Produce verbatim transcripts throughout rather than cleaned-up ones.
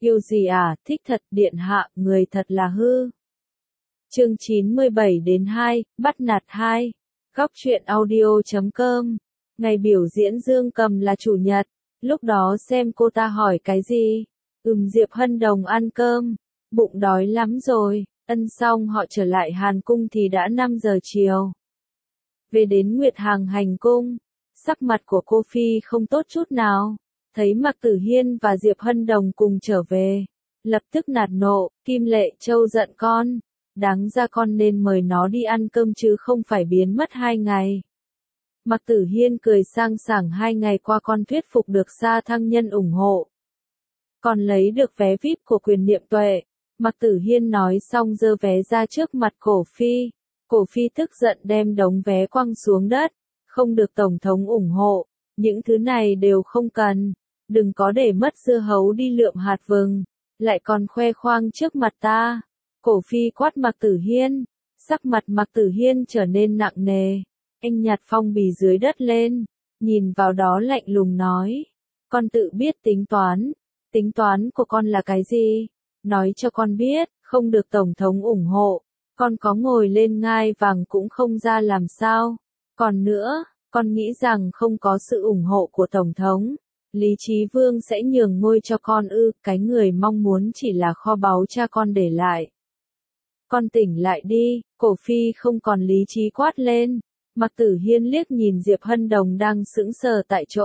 Yêu gì à, thích thật, điện hạ, người thật là hư. Chương chín mươi bảy đến hai, bắt nạt hai. Góc truyện audio chấm com. Ngày biểu diễn Dương Cầm là chủ nhật, lúc đó xem cô ta hỏi cái gì. Ừm Diệp Hân Đồng ăn cơm, bụng đói lắm rồi, ân xong họ trở lại Hàn Cung thì đã năm giờ chiều. Về đến Nguyệt Hàng hành cung, sắc mặt của cô Phi không tốt chút nào, thấy Mạc Tử Hiên và Diệp Hân Đồng cùng trở về, lập tức nạt nộ, Kim Lệ Châu giận con, đáng ra con nên mời nó đi ăn cơm chứ không phải biến mất hai ngày. Mạc Tử Hiên cười sang sảng hai ngày qua con thuyết phục được Sa Thăng Nhân ủng hộ. Còn lấy được vé vi ai pi của Quyền Niệm Tuệ. Mạc Tử Hiên nói xong giơ vé ra trước mặt Cổ Phi. Cổ Phi tức giận đem đống vé quăng xuống đất. Không được Tổng thống ủng hộ. Những thứ này đều không cần. Đừng có để mất dưa hấu đi lượm hạt vừng. Lại còn khoe khoang trước mặt ta. Cổ Phi quát Mạc Tử Hiên. Sắc mặt Mạc Tử Hiên trở nên nặng nề. Anh nhặt phong bì dưới đất lên. Nhìn vào đó lạnh lùng nói. Con tự biết tính toán. Tính toán của con là cái gì? Nói cho con biết, không được Tổng thống ủng hộ. Con có ngồi lên ngai vàng cũng không ra làm sao. Còn nữa, con nghĩ rằng không có sự ủng hộ của Tổng thống, Lý Chí Vương sẽ nhường ngôi cho con ư, cái người mong muốn chỉ là kho báu cha con để lại. Con tỉnh lại đi, Cổ Phi không còn lý trí quát lên. Mạc Tử Hiên liếc nhìn Diệp Hân Đồng đang sững sờ tại chỗ.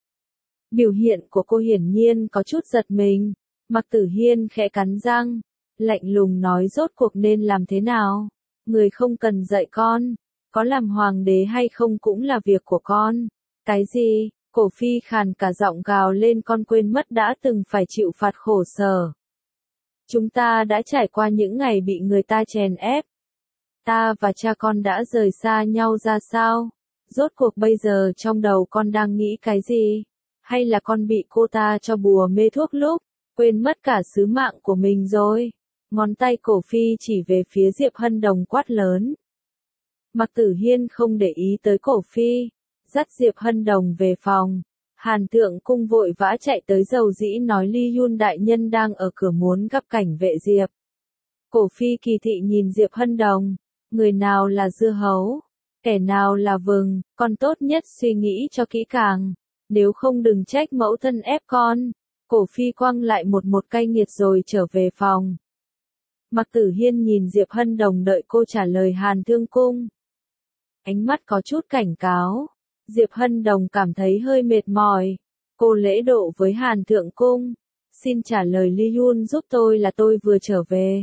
Biểu hiện của cô hiển nhiên có chút giật mình. Mạc Tử Hiên khẽ cắn răng, lạnh lùng nói rốt cuộc nên làm thế nào. Người không cần dạy con, có làm hoàng đế hay không cũng là việc của con. Cái gì? Cổ Phi khàn cả giọng gào lên, con quên mất đã từng phải chịu phạt khổ sở. Chúng ta đã trải qua những ngày bị người ta chèn ép. Ta và cha con đã rời xa nhau ra sao? Rốt cuộc bây giờ trong đầu con đang nghĩ cái gì? Hay là con bị cô ta cho bùa mê thuốc lúc, quên mất cả sứ mạng của mình rồi? Ngón tay Cổ Phi chỉ về phía Diệp Hân Đồng quát lớn. Mạc Tử Hiên không để ý tới Cổ Phi, dắt Diệp Hân Đồng về phòng. Hàn Thượng Cung vội vã chạy tới dầu dĩ nói Ly Yun đại nhân đang ở cửa muốn gặp cảnh vệ Diệp. Cổ Phi kỳ thị nhìn Diệp Hân Đồng, người nào là dưa hấu, kẻ nào là vừng, con tốt nhất suy nghĩ cho kỹ càng. Nếu không đừng trách mẫu thân ép con. Cổ Phi quăng lại một một cay nghiệt rồi trở về phòng. Mạc Tử Hiên nhìn Diệp Hân Đồng đợi cô trả lời Hàn Thương Cung. Ánh mắt có chút cảnh cáo. Diệp Hân Đồng cảm thấy hơi mệt mỏi. Cô lễ độ với Hàn Thượng Cung. Xin trả lời Ly Yun giúp tôi là tôi vừa trở về.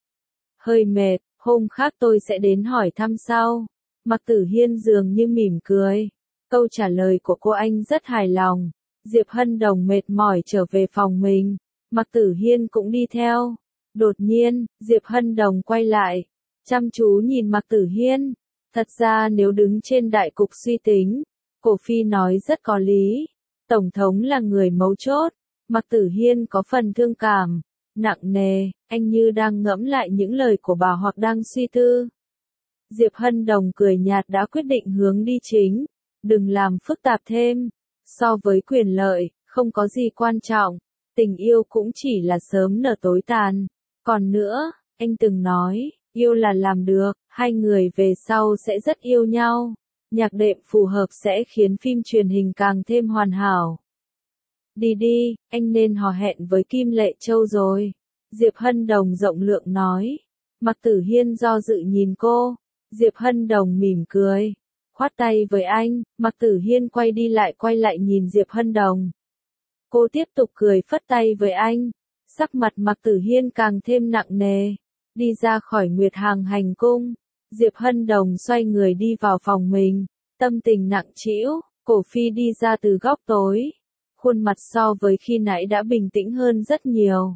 Hơi mệt, hôm khác tôi sẽ đến hỏi thăm sau. Mạc Tử Hiên dường như mỉm cười. Câu trả lời của cô anh rất hài lòng. Diệp Hân Đồng mệt mỏi trở về phòng mình. Mạc Tử Hiên cũng đi theo. Đột nhiên, Diệp Hân Đồng quay lại. Chăm chú nhìn Mạc Tử Hiên. Thật ra nếu đứng trên đại cục suy tính, Cổ Phi nói rất có lý. Tổng thống là người mấu chốt. Mạc Tử Hiên có phần thương cảm. Nặng nề, anh như đang ngẫm lại những lời của bà hoặc đang suy tư. Diệp Hân Đồng cười nhạt đã quyết định hướng đi chính. Đừng làm phức tạp thêm. So với quyền lợi, không có gì quan trọng. Tình yêu cũng chỉ là sớm nở tối tàn. Còn nữa, anh từng nói, yêu là làm được, hai người về sau sẽ rất yêu nhau. Nhạc đệm phù hợp sẽ khiến phim truyền hình càng thêm hoàn hảo. Đi đi, anh nên hò hẹn với Kim Lệ Châu rồi. Diệp Hân Đồng rộng lượng nói. Mạc Tử Hiên do dự nhìn cô. Diệp Hân Đồng mỉm cười. Khoát tay với anh, Mạc Tử Hiên quay đi lại quay lại nhìn Diệp Hân Đồng. Cô tiếp tục cười phất tay với anh. Sắc mặt Mạc Tử Hiên càng thêm nặng nề. Đi ra khỏi Nguyệt Hàng hành cung. Diệp Hân Đồng xoay người đi vào phòng mình. Tâm tình nặng trĩu. Cổ Phi đi ra từ góc tối. Khuôn mặt so với khi nãy đã bình tĩnh hơn rất nhiều.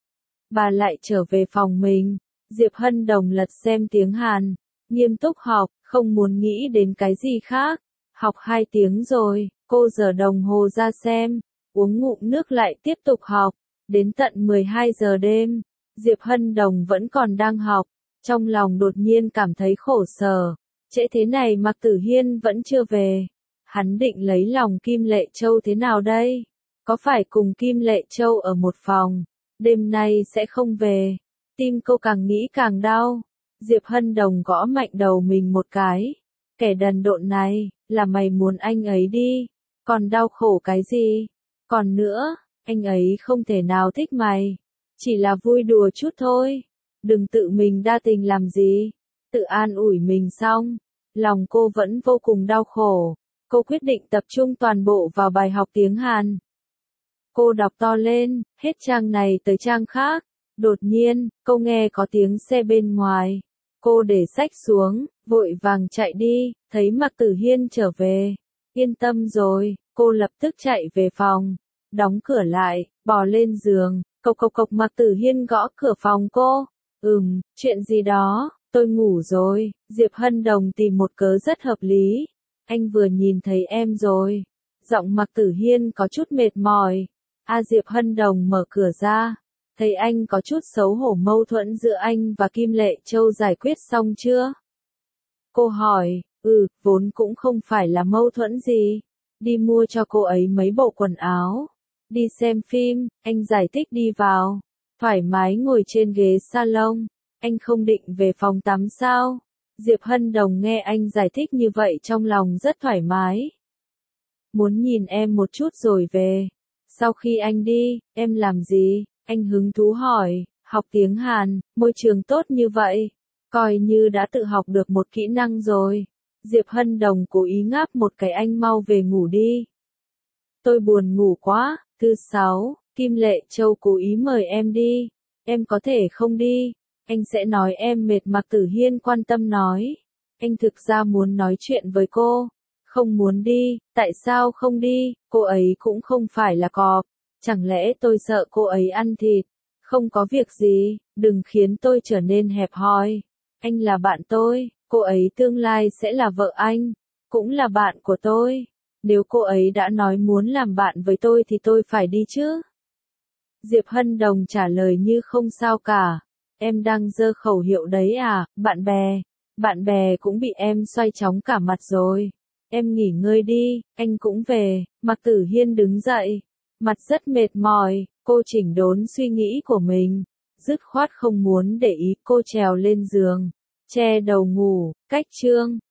Bà lại trở về phòng mình. Diệp Hân Đồng lật xem tiếng Hàn. Nghiêm túc học, không muốn nghĩ đến cái gì khác. Học hai tiếng rồi, cô giở đồng hồ ra xem. Uống ngụm nước lại tiếp tục học. Đến tận mười hai giờ đêm, Diệp Hân Đồng vẫn còn đang học. Trong lòng đột nhiên cảm thấy khổ sở. Trễ thế này Mạc Tử Hiên vẫn chưa về. Hắn định lấy lòng Kim Lệ Châu thế nào đây? Có phải cùng Kim Lệ Châu ở một phòng, đêm nay sẽ không về. Tim cô càng nghĩ càng đau. Diệp Hân Đồng gõ mạnh đầu mình một cái. Kẻ đần độn này, là mày muốn anh ấy đi. Còn đau khổ cái gì? Còn nữa, anh ấy không thể nào thích mày. Chỉ là vui đùa chút thôi. Đừng tự mình đa tình làm gì. Tự an ủi mình xong. Lòng cô vẫn vô cùng đau khổ. Cô quyết định tập trung toàn bộ vào bài học tiếng Hàn. Cô đọc to lên, hết trang này tới trang khác. Đột nhiên, cô nghe có tiếng xe bên ngoài. Cô để sách xuống, vội vàng chạy đi, thấy Mạc Tử Hiên trở về. Yên tâm rồi, cô lập tức chạy về phòng, đóng cửa lại, bò lên giường, cộc cộc cộc Mạc Tử Hiên gõ cửa phòng cô. Ừm, chuyện gì đó, tôi ngủ rồi, Diệp Hân Đồng tìm một cớ rất hợp lý. Anh vừa nhìn thấy em rồi. Giọng Mạc Tử Hiên có chút mệt mỏi. A Diệp Hân Đồng mở cửa ra. Thấy anh có chút xấu hổ mâu thuẫn giữa anh và Kim Lệ Châu giải quyết xong chưa? Cô hỏi, ừ, vốn cũng không phải là mâu thuẫn gì. Đi mua cho cô ấy mấy bộ quần áo. Đi xem phim, anh giải thích đi vào. Thoải mái ngồi trên ghế salon. Anh không định về phòng tắm sao? Diệp Hân Đồng nghe anh giải thích như vậy trong lòng rất thoải mái. Muốn nhìn em một chút rồi về. Sau khi anh đi, em làm gì? Anh hứng thú hỏi, học tiếng Hàn, môi trường tốt như vậy. Coi như đã tự học được một kỹ năng rồi. Diệp Hân Đồng cố ý ngáp một cái anh mau về ngủ đi. Tôi buồn ngủ quá. Thứ sáu, Kim Lệ Châu cố ý mời em đi. Em có thể không đi. Anh sẽ nói em mệt. Mạc Tử Hiên quan tâm nói. Anh thực ra muốn nói chuyện với cô. Không muốn đi, tại sao không đi, cô ấy cũng không phải là cọp. Chẳng lẽ tôi sợ cô ấy ăn thịt? Không có việc gì, đừng khiến tôi trở nên hẹp hòi. Anh là bạn tôi, cô ấy tương lai sẽ là vợ anh, cũng là bạn của tôi. Nếu cô ấy đã nói muốn làm bạn với tôi thì tôi phải đi chứ. Diệp Hân Đồng trả lời như không sao cả. Em đang giơ khẩu hiệu đấy à, bạn bè. Bạn bè cũng bị em xoay chóng cả mặt rồi. Em nghỉ ngơi đi, anh cũng về. Mạc Tử Hiên đứng dậy. Mặt rất mệt mỏi, cô chỉnh đốn suy nghĩ của mình. Dứt khoát không muốn để ý, cô trèo lên giường. Che đầu ngủ, cách chương.